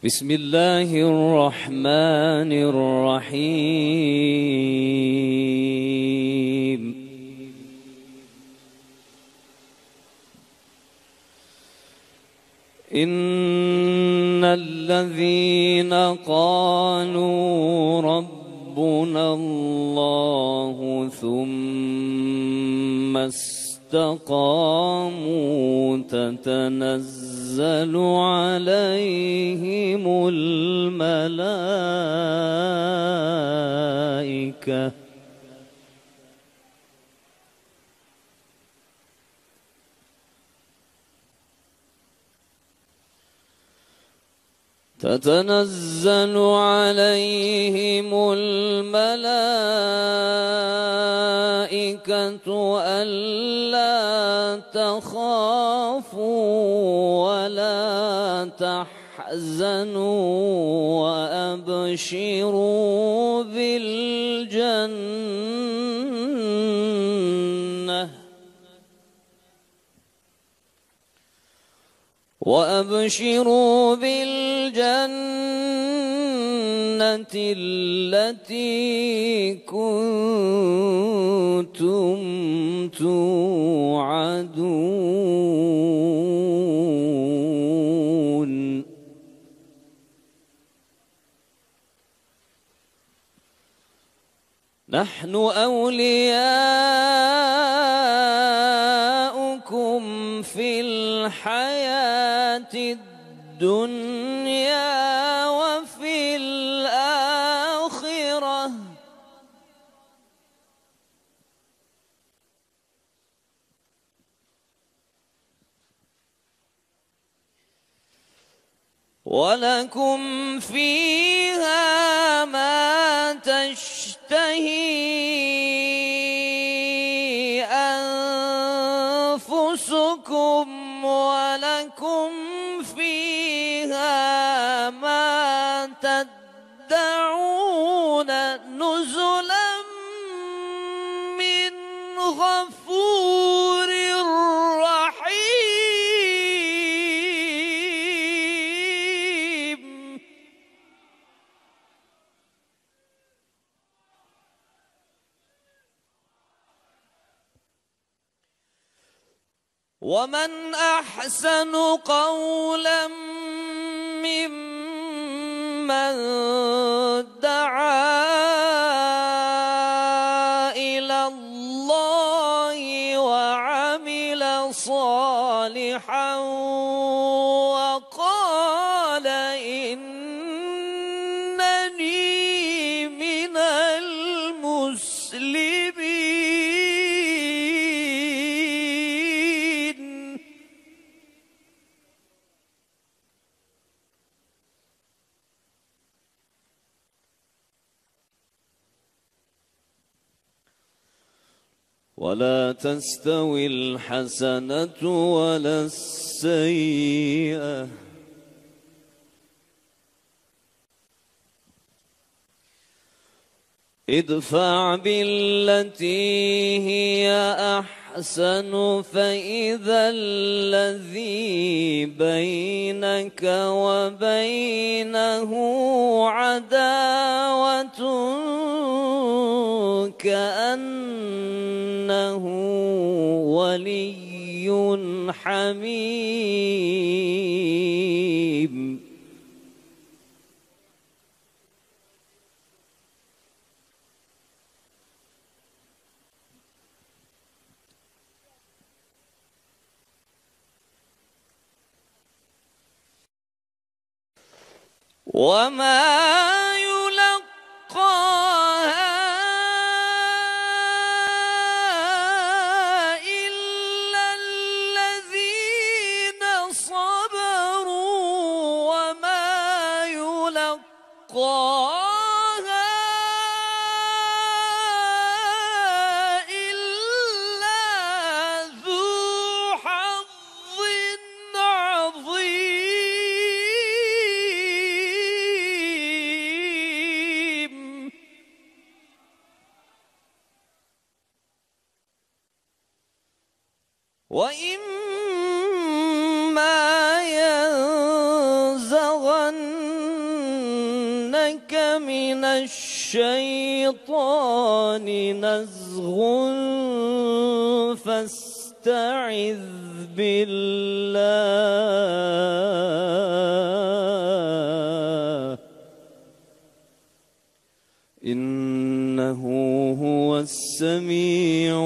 بسم الله الرحمن الرحيم. إن الذين قالوا ربنا الله ثم استقاموا تتنزل عليهم الملائكة ألا تخافوا ولا تحزنوا وأبشروا بالجنة التي كنتم توعدون. نحن أولياؤكم في الحياة الدنيا وفي الآخرة ولكم فيها ما تشتهي أنفسكم ولكم فيها ما تدعون نزلا من غفور رحيم. ومن أحسن قولا ممن دعا إلى الله وعمل صالحا وقال إنني من المسلمين. ولا تستوي الحسنة ولا السيئة ادفع بالتي هي أحسن فإذا الذي بينك وبينه عداوة كأنه ولي حميم. وما يلقاها إلا الذين صبروا وما يلقاها إلا ذو حظ عظيم. وإما ينزغن لك من الشيطان نزغ فاستعذ بالله إنه هو السميع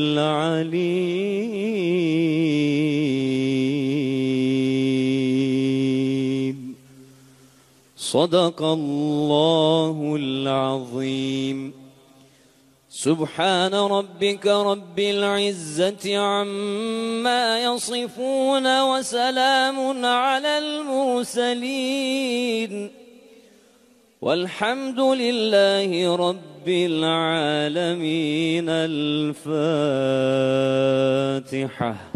العليم. صدق الله العظيم. سبحان ربك رب العزة عما يصفون وسلام على المرسلين والحمد لله رب العالمين. الفاتحة.